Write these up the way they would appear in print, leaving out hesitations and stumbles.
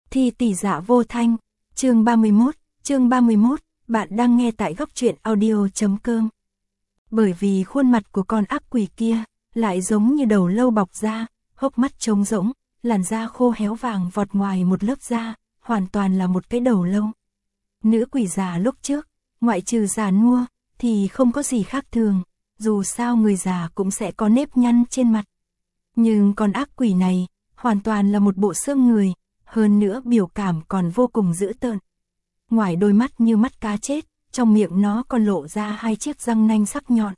Thi tỷ dạ vô thanh, chương 31, bạn đang nghe tại góc truyện audio.com. Bởi vì khuôn mặt của con ác quỷ kia, lại giống như đầu lâu bọc da, hốc mắt trống rỗng, làn da khô héo vàng vọt ngoài một lớp da, hoàn toàn là một cái đầu lâu. Nữ quỷ già lúc trước, ngoại trừ già nua, thì không có gì khác thường, dù sao người già cũng sẽ có nếp nhăn trên mặt. Nhưng con ác quỷ này, hoàn toàn là một bộ xương người, hơn nữa biểu cảm còn vô cùng dữ tợn. Ngoài đôi mắt như mắt cá chết, trong miệng nó còn lộ ra hai chiếc răng nanh sắc nhọn.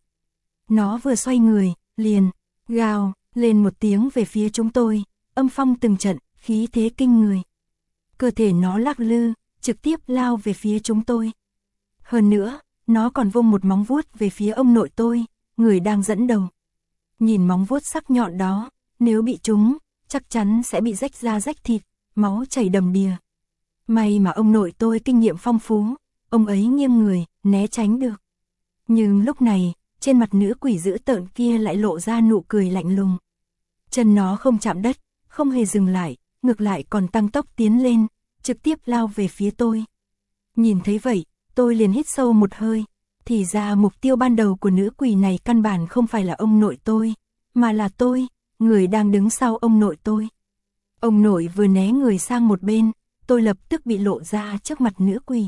Nó vừa xoay người, liền, gào, lên một tiếng về phía chúng tôi, âm phong từng trận, khí thế kinh người. Cơ thể nó lắc lư, trực tiếp lao về phía chúng tôi. Hơn nữa, nó còn vung một móng vuốt về phía ông nội tôi, người đang dẫn đầu. Nhìn móng vuốt sắc nhọn đó, nếu bị trúng, chắc chắn sẽ bị rách da rách thịt, máu chảy đầm đìa. May mà ông nội tôi kinh nghiệm phong phú, ông ấy nghiêng người, né tránh được. Nhưng lúc này, trên mặt nữ quỷ dữ tợn kia lại lộ ra nụ cười lạnh lùng. Chân nó không chạm đất, không hề dừng lại, ngược lại còn tăng tốc tiến lên, trực tiếp lao về phía tôi. Nhìn thấy vậy, tôi liền hít sâu một hơi, thì ra mục tiêu ban đầu của nữ quỷ này căn bản không phải là ông nội tôi, mà là tôi, người đang đứng sau ông nội tôi. Ông nội vừa né người sang một bên, tôi lập tức bị lộ ra trước mặt nữ quỷ.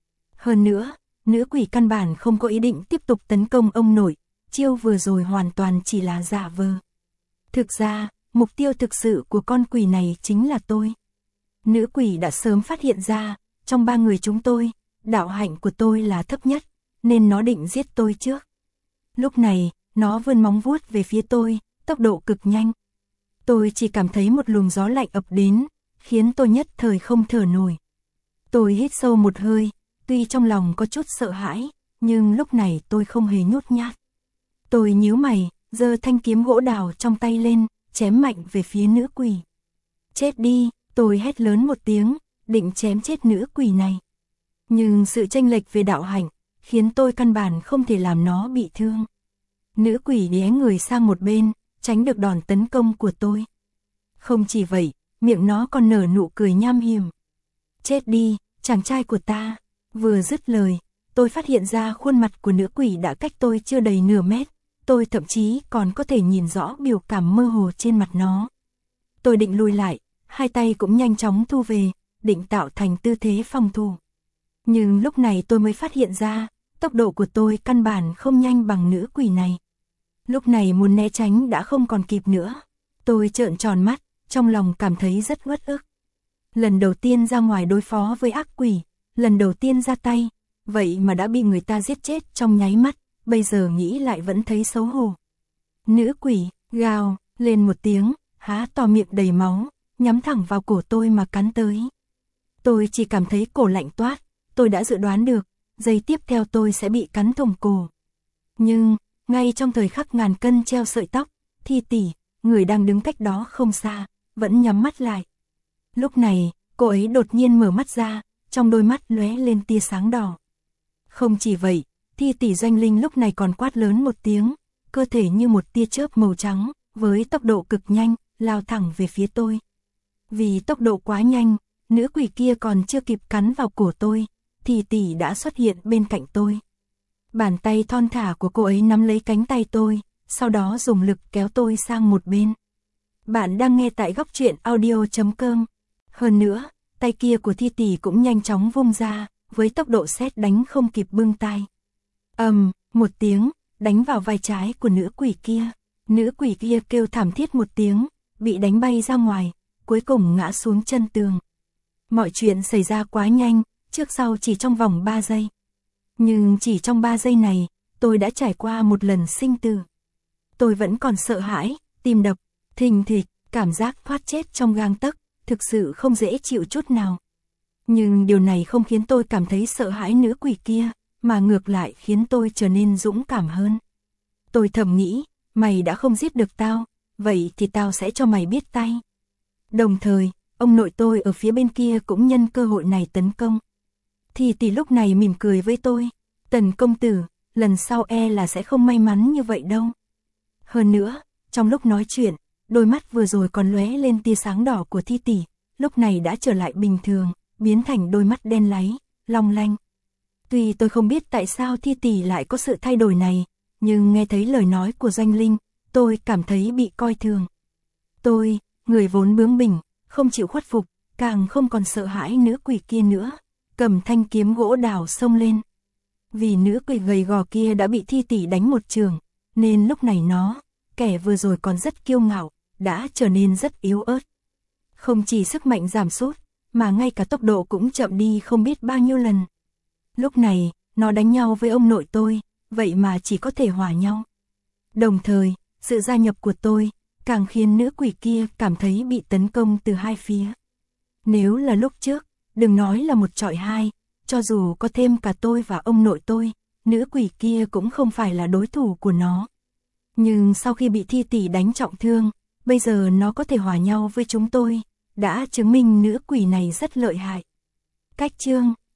Hơn nữa, nữ quỷ căn bản không có ý định tiếp tục tấn công ông nội, chiêu vừa rồi hoàn toàn chỉ là giả vờ. Thực ra, mục tiêu thực sự của con quỷ này chính là tôi. Nữ quỷ đã sớm phát hiện ra, trong ba người chúng tôi, đạo hạnh của tôi là thấp nhất, nên nó định giết tôi trước. Lúc này, nó vươn móng vuốt về phía tôi, tốc độ cực nhanh. Tôi chỉ cảm thấy một luồng gió lạnh ập đến, khiến tôi nhất thời không thở nổi. Tôi hít sâu một hơi, tuy trong lòng có chút sợ hãi, nhưng lúc này tôi không hề nhút nhát. Tôi nhíu mày, giơ thanh kiếm gỗ đào trong tay lên, chém mạnh về phía nữ quỷ. Chết đi, tôi hét lớn một tiếng, định chém chết nữ quỷ này. Nhưng sự chênh lệch về đạo hạnh, khiến tôi căn bản không thể làm nó bị thương. Nữ quỷ né người sang một bên, tránh được đòn tấn công của tôi. Không chỉ vậy, miệng nó còn nở nụ cười nham hiểm. Chết đi, chàng trai của ta. Vừa dứt lời, tôi phát hiện ra khuôn mặt của nữ quỷ đã cách tôi chưa đầy nửa mét. Tôi thậm chí còn có thể nhìn rõ biểu cảm mơ hồ trên mặt nó. Tôi định lùi lại, hai tay cũng nhanh chóng thu về, định tạo thành tư thế phòng thủ. Nhưng lúc này tôi mới phát hiện ra, tốc độ của tôi căn bản không nhanh bằng nữ quỷ này. Lúc này muốn né tránh đã không còn kịp nữa. Tôi trợn tròn mắt, trong lòng cảm thấy rất uất ức. Lần đầu tiên ra ngoài đối phó với ác quỷ, lần đầu tiên ra tay, vậy mà đã bị người ta giết chết trong nháy mắt, bây giờ nghĩ lại vẫn thấy xấu hổ. Nữ quỷ, gào, lên một tiếng, há to miệng đầy máu, nhắm thẳng vào cổ tôi mà cắn tới. Tôi chỉ cảm thấy cổ lạnh toát, tôi đã dự đoán được, giây tiếp theo tôi sẽ bị cắn thủng cổ. Nhưng, ngay trong thời khắc ngàn cân treo sợi tóc, Thi tỷ, người đang đứng cách đó không xa, vẫn nhắm mắt lại. Lúc này, cô ấy đột nhiên mở mắt ra, trong đôi mắt lóe lên tia sáng đỏ. Không chỉ vậy, Thi tỷ Doanh Linh lúc này còn quát lớn một tiếng, cơ thể như một tia chớp màu trắng, với tốc độ cực nhanh, lao thẳng về phía tôi. Vì tốc độ quá nhanh, nữ quỷ kia còn chưa kịp cắn vào cổ tôi, Thi tỷ đã xuất hiện bên cạnh tôi. Bàn tay thon thả của cô ấy nắm lấy cánh tay tôi, sau đó dùng lực kéo tôi sang một bên. Bạn đang nghe tại góc truyện audio.com. Hơn nữa, tay kia của Thi tỷ cũng nhanh chóng vung ra, với tốc độ sét đánh không kịp bưng tay. Một tiếng, đánh vào vai trái của nữ quỷ kia. Nữ quỷ kia kêu thảm thiết một tiếng, bị đánh bay ra ngoài, cuối cùng ngã xuống chân tường. Mọi chuyện xảy ra quá nhanh, trước sau chỉ trong vòng 3 giây. Nhưng chỉ trong 3 giây này, tôi đã trải qua một lần sinh tử. Tôi vẫn còn sợ hãi, tim đập, thình thịch, cảm giác thoát chết trong gang tấc, thực sự không dễ chịu chút nào. Nhưng điều này không khiến tôi cảm thấy sợ hãi nữ quỷ kia, mà ngược lại khiến tôi trở nên dũng cảm hơn. Tôi thầm nghĩ, mày đã không giết được tao, vậy thì tao sẽ cho mày biết tay. Đồng thời, ông nội tôi ở phía bên kia cũng nhân cơ hội này tấn công. Thì tỷ lúc này mỉm cười với tôi, Tần công tử, lần sau là sẽ không may mắn như vậy đâu. Hơn nữa, trong lúc nói chuyện, đôi mắt vừa rồi còn lóe lên tia sáng đỏ của Thi tỷ, lúc này đã trở lại bình thường, biến thành đôi mắt đen láy, long lanh. Tuy tôi không biết tại sao Thi tỷ lại có sự thay đổi này, nhưng nghe thấy lời nói của Doanh Linh, tôi cảm thấy bị coi thường. Tôi, người vốn bướng bỉnh, không chịu khuất phục, càng không còn sợ hãi nữ quỷ kia nữa, cầm thanh kiếm gỗ đào xông lên. Vì nữ quỷ gầy gò kia đã bị Thi tỷ đánh một trường, nên lúc này nó, kẻ vừa rồi còn rất kiêu ngạo, đã trở nên rất yếu ớt. Không chỉ sức mạnh giảm sút, mà ngay cả tốc độ cũng chậm đi không biết bao nhiêu lần. Lúc này, nó đánh nhau với ông nội tôi, vậy mà chỉ có thể hòa nhau. Đồng thời, sự gia nhập của tôi, càng khiến nữ quỷ kia cảm thấy bị tấn công từ hai phía. Nếu là lúc trước, đừng nói là 1 chọi 2, cho dù có thêm cả tôi và ông nội tôi, nữ quỷ kia cũng không phải là đối thủ của nó. Nhưng sau khi bị Thi tỷ đánh trọng thương, bây giờ nó có thể hòa nhau với chúng tôi, đã chứng minh nữ quỷ này rất lợi hại. Cách chương